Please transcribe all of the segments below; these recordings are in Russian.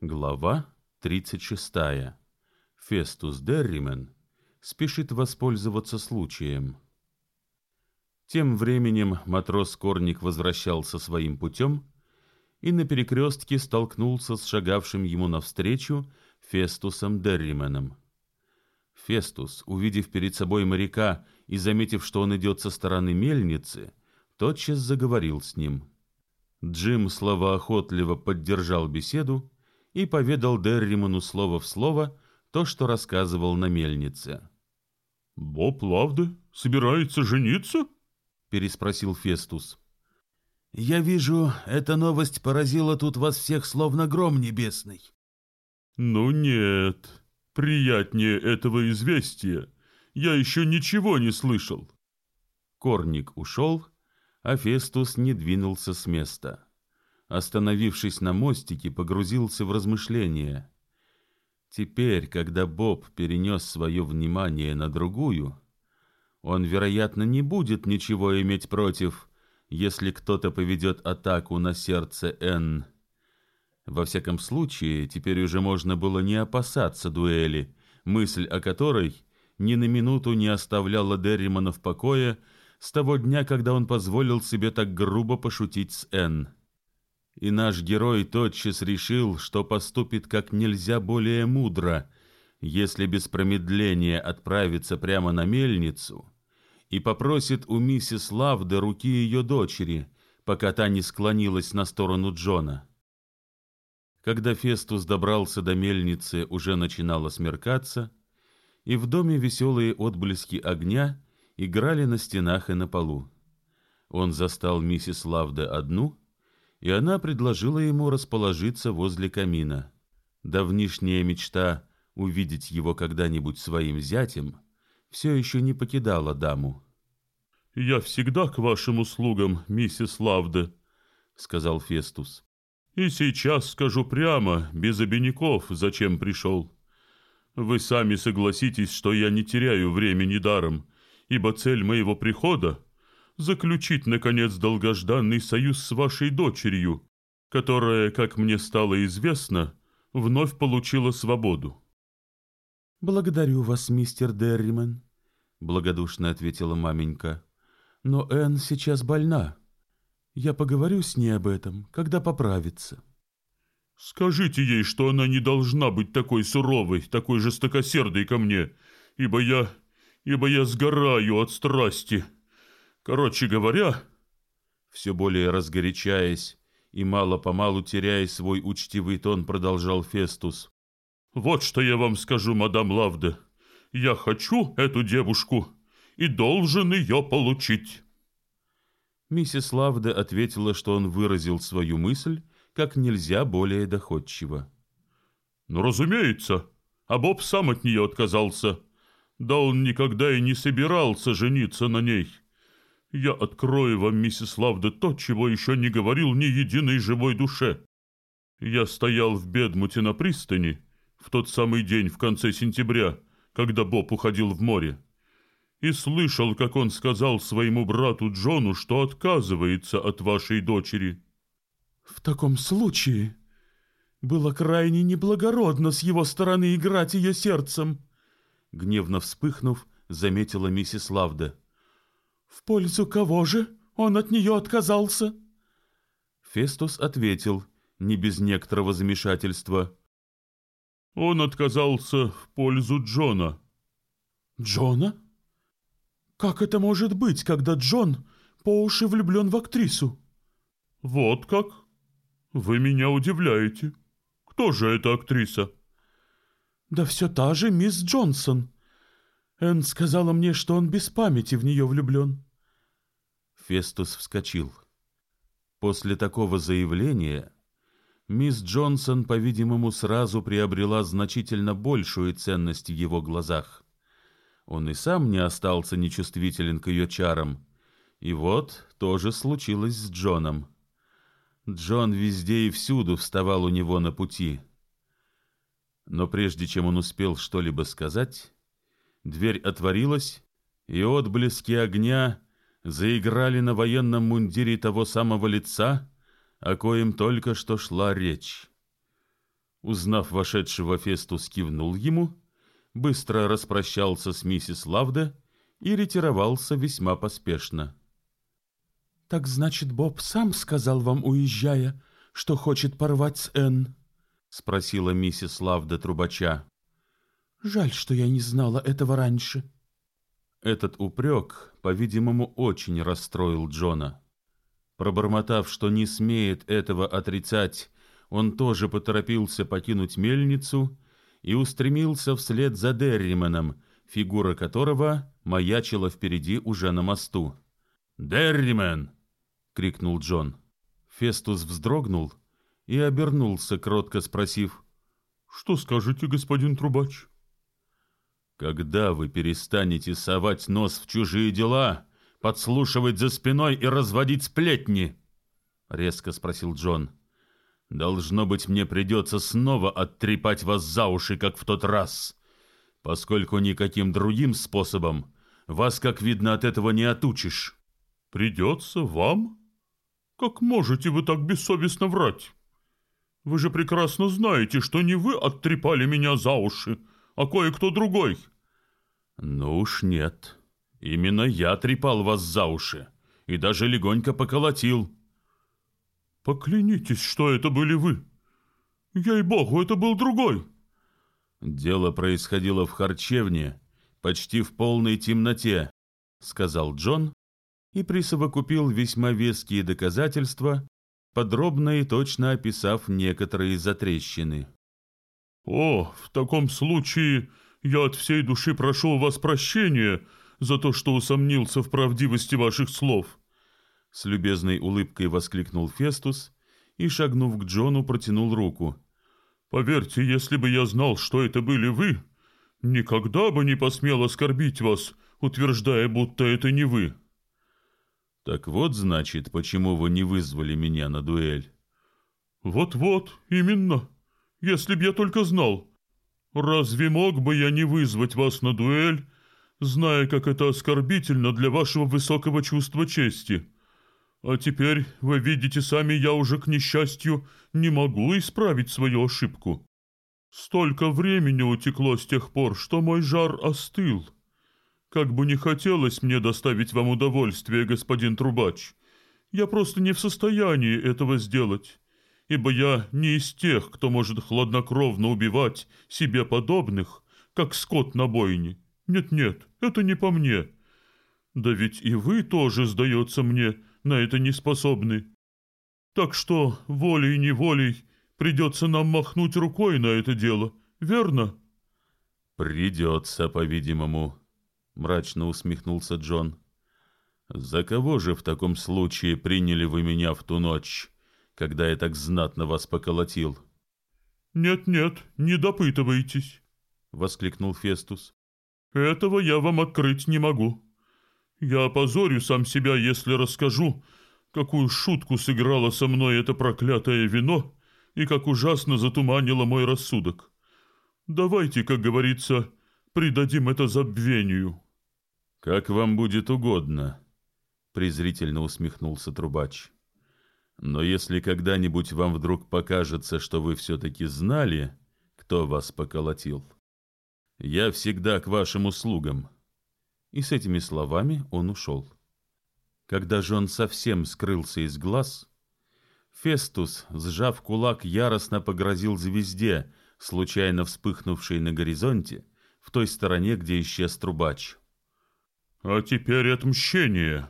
Глава 36. Фестус Дерримен спешит воспользоваться случаем. Тем временем матрос Корник возвращался своим путем и на перекрестке столкнулся с шагавшим ему навстречу Фестусом Деррименом. Фестус, увидев перед собой моряка и заметив, что он идет со стороны мельницы, тотчас заговорил с ним. Джим словоохотливо поддержал беседу и поведал Дерриману слово в слово то, что рассказывал на мельнице. «Боб Лавде собирается жениться?» — переспросил Фестус. «Я вижу, эта новость поразила тут вас всех, словно гром небесный». «Ну нет, приятнее этого известия я еще ничего не слышал». Корник ушел, а Фестус не двинулся с места. Остановившись на мостике, погрузился в размышления. Теперь, когда Боб перенес свое внимание на другую, он, вероятно, не будет ничего иметь против, если кто-то поведет атаку на сердце Энн. Во всяком случае, теперь уже можно было не опасаться дуэли, мысль о которой ни на минуту не оставляла Дерримана в покое с того дня, когда он позволил себе так грубо пошутить с Энн. И наш герой тотчас решил, что поступит как нельзя более мудро, если без промедления отправится прямо на мельницу и попросит у миссис Лавде руки ее дочери, пока та не склонилась на сторону Джона. Когда Фестус добрался до мельницы, уже начинало смеркаться, и в доме веселые отблески огня играли на стенах и на полу. Он застал миссис Лавде одну, и она предложила ему расположиться возле камина. Давнишняя мечта увидеть его когда-нибудь своим зятем все еще не покидала даму. «Я всегда к вашим услугам, миссис Лавде», — сказал Фестус. «И сейчас скажу прямо, без обиняков, зачем пришел. Вы сами согласитесь, что я не теряю времени даром, ибо цель моего прихода — заключить, наконец, долгожданный союз с вашей дочерью, которая, как мне стало известно, вновь получила свободу». «Благодарю вас, мистер Дерримен», — благодушно ответила маменька. «Но Энн сейчас больна. Я поговорю с ней об этом, когда поправится». «Скажите ей, что она не должна быть такой суровой, такой жестокосердой ко мне, ибо я сгораю от страсти. Короче говоря...» Все более разгорячаясь и мало-помалу теряя свой учтивый тон, продолжал Фестус. «Вот что я вам скажу, мадам Лавде. Я хочу эту девушку и должен ее получить». Миссис Лавде ответила, что он выразил свою мысль как нельзя более доходчиво. «Ну, разумеется, а Боб сам от нее отказался. Да он никогда и не собирался жениться на ней. Я открою вам, миссис Лавде, то, чего еще не говорил ни единой живой душе. Я стоял в Бедмуте на пристани в тот самый день в конце сентября, когда Боб уходил в море, и слышал, как он сказал своему брату Джону, что отказывается от вашей дочери». «В таком случае было крайне неблагородно с его стороны играть ее сердцем», — гневно вспыхнув, заметила миссис Лавде. «В пользу кого же он от нее отказался?» Фестус ответил, не без некоторого замешательства. «Он отказался в пользу Джона». «Джона? Как это может быть, когда Джон по уши влюблен в актрису?» «Вот как? Вы меня удивляете. Кто же эта актриса?» «Да все та же мисс Джонсон. Энн сказала мне, что он без памяти в нее влюблен». Фестус вскочил. После такого заявления мисс Джонсон, по-видимому, сразу приобрела значительно большую ценность в его глазах. Он и сам не остался нечувствителен к ее чарам. И вот то же случилось с Джоном. Джон везде и всюду вставал у него на пути. Но прежде чем он успел что-либо сказать, дверь отворилась, и отблески огня заиграли на военном мундире того самого лица, о коем только что шла речь. Узнав вошедшего, Фестус кивнул ему, быстро распрощался с миссис Лавде и ретировался весьма поспешно. «Так значит, Боб сам сказал вам, уезжая, что хочет порвать с Энн?» — спросила миссис Лавде трубача. «Жаль, что я не знала этого раньше». Этот упрек, по-видимому, очень расстроил Джона. Пробормотав, что не смеет этого отрицать, он тоже поторопился покинуть мельницу и устремился вслед за Дерриманом, фигура которого маячила впереди уже на мосту. «Дерримен!» — крикнул Джон. Фестус вздрогнул и обернулся, кротко спросив: «Что скажете, господин трубач?» «Когда вы перестанете совать нос в чужие дела, подслушивать за спиной и разводить сплетни?» — резко спросил Джон. «Должно быть, мне придется снова оттрепать вас за уши, как в тот раз, поскольку никаким другим способом вас, как видно, от этого не отучишь». «Придется вам? Как можете вы так бессовестно врать? Вы же прекрасно знаете, что не вы оттрепали меня за уши, а кое-кто другой». «Ну уж нет. Именно я трепал вас за уши и даже легонько поколотил». «Поклянитесь, что это были вы. Ей-богу, это был другой». «Дело происходило в харчевне, почти в полной темноте», — сказал Джон и присовокупил весьма веские доказательства, подробно и точно описав некоторые затрещины. «О, в таком случае я от всей души прошу у вас прощения за то, что усомнился в правдивости ваших слов». С любезной улыбкой воскликнул Фестус и, шагнув к Джону, протянул руку. «Поверьте, если бы я знал, что это были вы, никогда бы не посмел оскорбить вас, утверждая, будто это не вы». «Так вот, значит, почему вы не вызвали меня на дуэль?» «Вот-вот, именно. Если б я только знал. Разве мог бы я не вызвать вас на дуэль, зная, как это оскорбительно для вашего высокого чувства чести? А теперь, вы видите сами, я уже, к несчастью, не могу исправить свою ошибку. Столько времени утекло с тех пор, что мой жар остыл. Как бы не хотелось мне доставить вам удовольствие, господин трубач, я просто не в состоянии этого сделать, ибо я не из тех, кто может хладнокровно убивать себе подобных, как скот на бойне. Нет-нет, это не по мне. Да ведь и вы тоже, сдается мне, на это не способны. Так что волей-неволей придется нам махнуть рукой на это дело, верно?» «Придется, по-видимому», — мрачно усмехнулся Джон. «За кого же в таком случае приняли вы меня в ту ночь, когда я так знатно вас поколотил?» «Нет-нет, не допытывайтесь», — воскликнул Фестус. «Этого я вам открыть не могу. Я опозорю сам себя, если расскажу, какую шутку сыграло со мной это проклятое вино и как ужасно затуманило мой рассудок. Давайте, как говорится, придадим это забвению». «Как вам будет угодно», — презрительно усмехнулся трубач. «Но если когда-нибудь вам вдруг покажется, что вы все-таки знали, кто вас поколотил, я всегда к вашим услугам». И с этими словами он ушел. Когда же он совсем скрылся из глаз, Фестус, сжав кулак, яростно погрозил звезде, случайно вспыхнувшей на горизонте, в той стороне, где исчез трубач. «А теперь отмщение!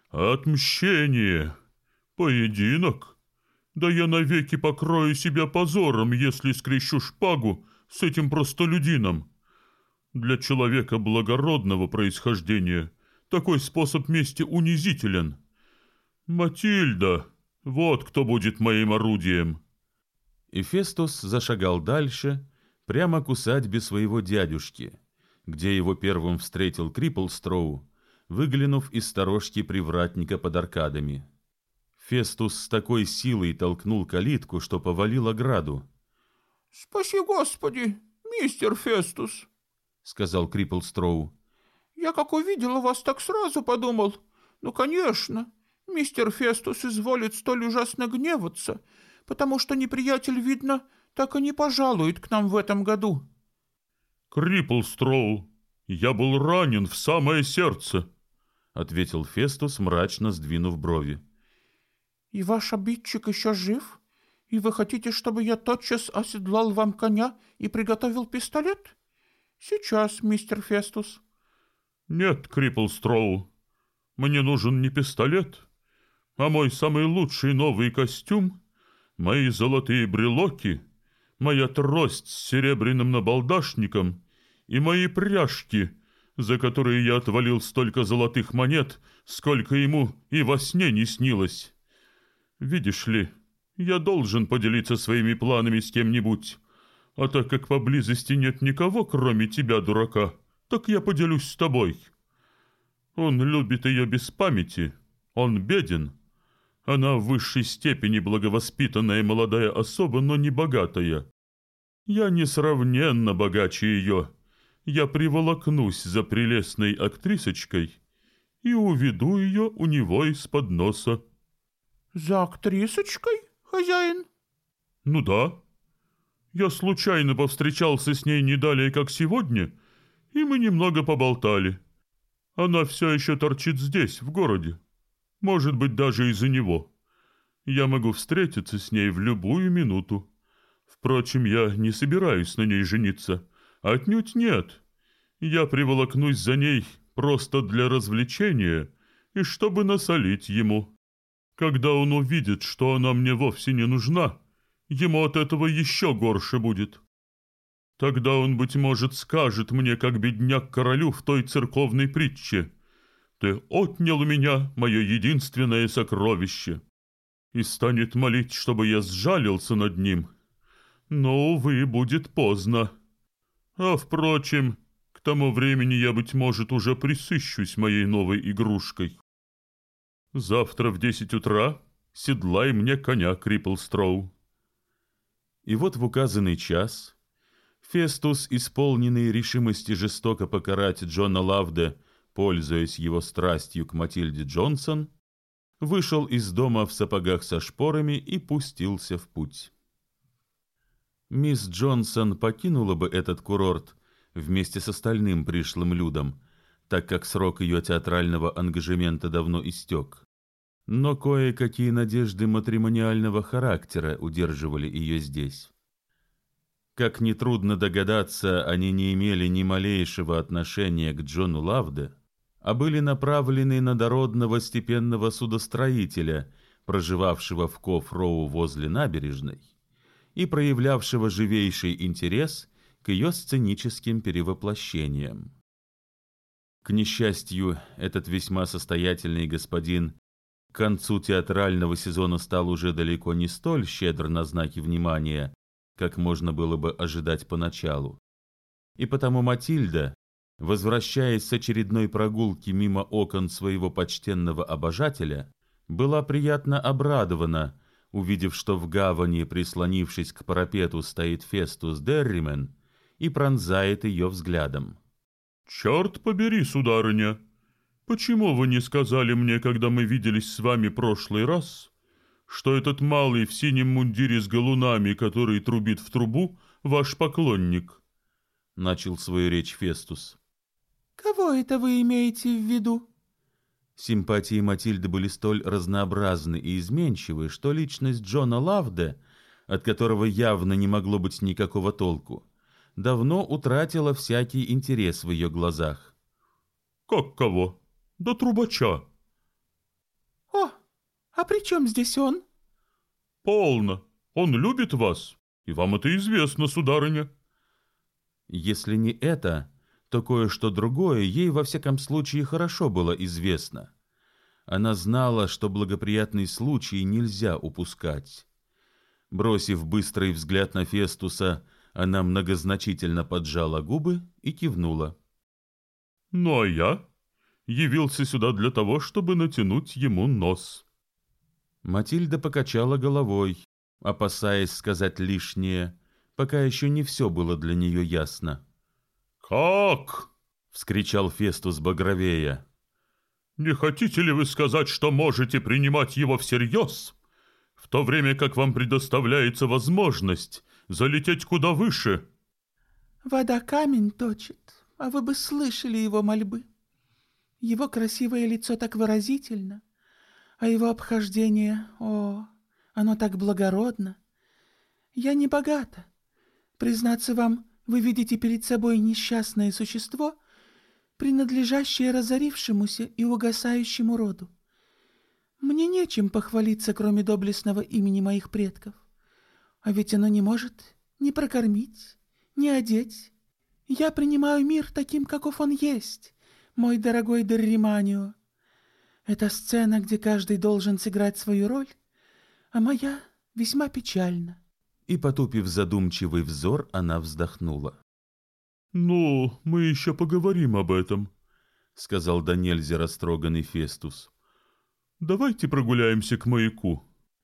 Отмщение! Поединок! Да я навеки покрою себя позором, если скрещу шпагу с этим простолюдином! Для человека благородного происхождения такой способ мести унизителен. Матильда, вот кто будет моим орудием». И Фестус зашагал дальше, прямо к усадьбе своего дядюшки, где его первым встретил Крипплстроу, выглянув из сторожки привратника под аркадами. Фестус с такой силой толкнул калитку, что повалил ограду. «Спаси Господи, мистер Фестус», — сказал Крипплстроу. «Я как увидел вас, так сразу подумал. Ну, конечно, мистер Фестус изволит столь ужасно гневаться, потому что неприятель, видно, так и не пожалует к нам в этом году». «Криплстроу, я был ранен в самое сердце», — ответил Фестус, мрачно сдвинув брови. «И ваш обидчик еще жив? И вы хотите, чтобы я тотчас оседлал вам коня и приготовил пистолет? Сейчас, мистер Фестус». «Нет, Криплстроу, мне нужен не пистолет, а мой самый лучший новый костюм, мои золотые брелоки, моя трость с серебряным набалдашником и мои пряжки, за которые я отвалил столько золотых монет, сколько ему и во сне не снилось. Видишь ли, я должен поделиться своими планами с кем-нибудь, а так как поблизости нет никого, кроме тебя, дурака, так я поделюсь с тобой. Он любит ее без памяти, он беден. Она в высшей степени благовоспитанная молодая особа, но не богатая. Я несравненно богаче ее. Я приволокнусь за прелестной актрисочкой и уведу ее у него из-под носа». «За актрисочкой, хозяин?» «Ну да. Я случайно повстречался с ней не далее, как сегодня, и мы немного поболтали. Она все еще торчит здесь, в городе. Может быть, даже из-за него. Я могу встретиться с ней в любую минуту. Впрочем, я не собираюсь на ней жениться. Отнюдь нет. Я приволокнусь за ней просто для развлечения и чтобы насолить ему. Когда он увидит, что она мне вовсе не нужна, ему от этого еще горше будет. Тогда он, быть может, скажет мне, как бедняк королю в той церковной притче: «Ты отнял у меня мое единственное сокровище», и станет молить, чтобы я сжалился над ним. Но, увы, будет поздно. А, впрочем, к тому времени я, быть может, уже присыщусь моей новой игрушкой. Завтра в 10 утра седлай мне коня, Криплстроу». И вот в указанный час Фестус, исполненный решимости жестоко покарать Джона Лавде, пользуясь его страстью к Матильде Джонсон, вышел из дома в сапогах со шпорами и пустился в путь. Мисс Джонсон покинула бы этот курорт вместе с остальным пришлым людом, так как срок ее театрального ангажемента давно истек. Но кое-какие надежды матримониального характера удерживали ее здесь. Как нетрудно догадаться, они не имели ни малейшего отношения к Джону Лавде, а были направлены на дородного степенного судостроителя, проживавшего в Коф-Роу возле набережной и проявлявшего живейший интерес к ее сценическим перевоплощениям. К несчастью, этот весьма состоятельный господин к концу театрального сезона стал уже далеко не столь щедр на знаки внимания, как можно было бы ожидать поначалу. И потому Матильда, возвращаясь с очередной прогулки мимо окон своего почтенного обожателя, была приятно обрадована, увидев, что в гавани, прислонившись к парапету, стоит Фестус Дерримен и пронзает ее взглядом. «Черт побери, сударыня! Почему вы не сказали мне, когда мы виделись с вами прошлый раз, что этот малый в синем мундире с галунами, который трубит в трубу, ваш поклонник?» Начал свою речь Фестус. «Кого это вы имеете в виду?» Симпатии Матильды были столь разнообразны и изменчивы, что личность Джона Лавде, от которого явно не могло быть никакого толку, давно утратила всякий интерес в ее глазах. «Как кого? Да трубача». «О, а при чем здесь он?» «Полно. Он любит вас, и вам это известно, сударыня». Если не это, то кое-что другое ей во всяком случае хорошо было известно. Она знала, что благоприятный случай нельзя упускать. Бросив быстрый взгляд на Фестуса, она многозначительно поджала губы и кивнула. «Ну а я явился сюда для того, чтобы натянуть ему нос». Матильда покачала головой, опасаясь сказать лишнее, пока еще не все было для нее ясно. «Как?» — вскричал Фестус багровея. «Не хотите ли вы сказать, что можете принимать его всерьез, в то время как вам предоставляется возможность залететь куда выше. Вода камень точит, а вы бы слышали его мольбы. Его красивое лицо так выразительно, а его обхождение, оно так благородно. Я не богата. Признаться вам, вы видите перед собой несчастное существо, принадлежащее разорившемуся и угасающему роду. Мне нечем похвалиться, кроме доблестного имени моих предков. А ведь оно не может ни прокормить, ни одеть. Я принимаю мир таким, каков он есть, мой дорогой Дерриманио. Это сцена, где каждый должен сыграть свою роль, а моя весьма печальна. И, потупив задумчивый взор, она вздохнула. «Ну, мы еще поговорим об этом», — сказал до нельзя растроганный Фестус. «Давайте прогуляемся к маяку».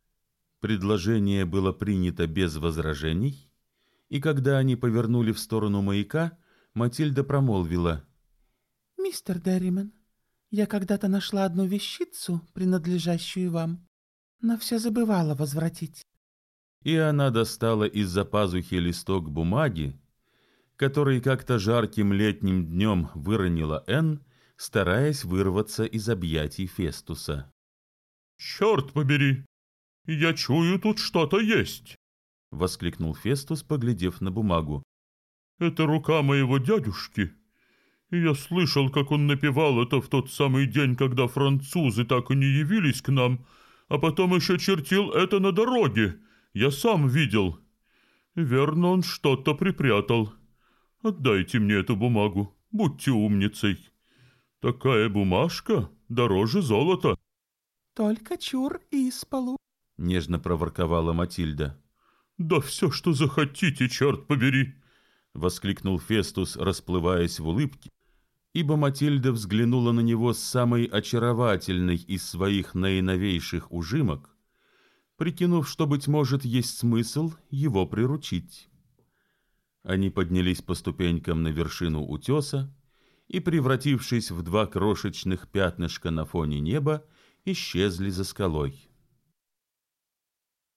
Предложение было принято без возражений, и когда они повернули в сторону маяка, Матильда промолвила: «Мистер Дерриман, я когда-то нашла одну вещицу, принадлежащую вам, но все забывала возвратить». И она достала из-за пазухи листок бумаги, который как-то жарким летним днем выронила Энн, стараясь вырваться из объятий Фестуса. «Черт побери! Я чую, тут что-то есть!» — воскликнул Фестус, поглядев на бумагу. «Это рука моего дядюшки. Я слышал, как он напевал это в тот самый день, когда французы так и не явились к нам, а потом еще чертил это на дороге. Я сам видел. Верно, он что-то припрятал. Отдайте мне эту бумагу, будьте умницей. Такая бумажка дороже золота». «Только чур и из полу», — нежно проворковала Матильда. «Да все, что захотите, черт побери!» — воскликнул Фестус, расплываясь в улыбке, ибо Матильда взглянула на него с самой очаровательной из своих наиновейших ужимок, прикинув, что, быть может, есть смысл его приручить. Они поднялись по ступенькам на вершину утеса и, превратившись в два крошечных пятнышка на фоне неба, исчезли за скалой.